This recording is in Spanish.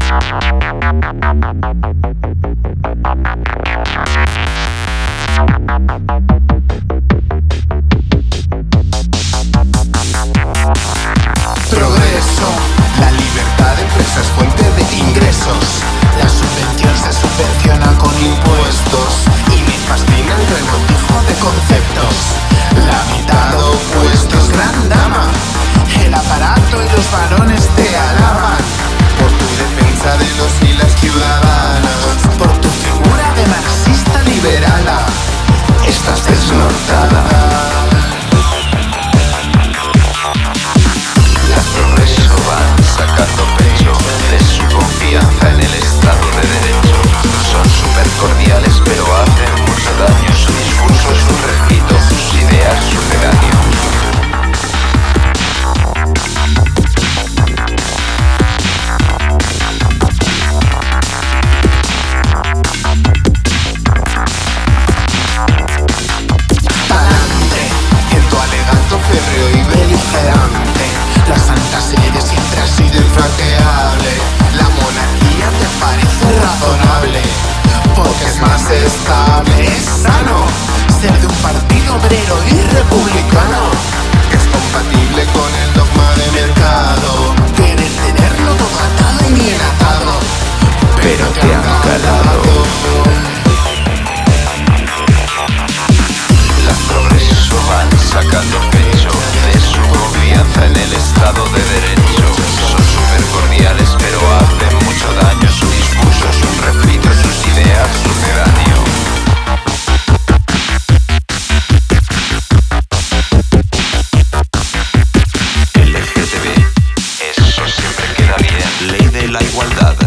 Progreso, la libertad de empresa es fuente de ingresos. La subvención se subvenciona con impuestos y me fascina el revoltijo de conceptos. La mitad opuestos, gran dama, el aparato y los varones te alaban por tu defensa de los y las ciudadanas, por tu figura de marxista liberala. Estás desnortada. Sacando pecho de su confianza en el Estado de Derecho. Son súper cordiales pero hacen mucho daño. Su discurso es un refrito, sus ideas sucedáneos. Pa'lante, en tu alegato férreo y beligerante. La Santa Sede siempre ha sido infranqueable. La monarquía te parece razonable porque es más estable. Es sano ser de un partido obrero y republicano. Es compatible con el dogma de mercado. Querer tenerlo todo atado y bien atado, pero te han calado. Las Progreso van sacando pecho de su confianza en el Estado de Derecho. Son súper cordiales pero hacen mucho daño. Su discurso es un refrito, sus ideas sucedáneo. LGTB, eso siempre queda bien. Ley de la igualdad.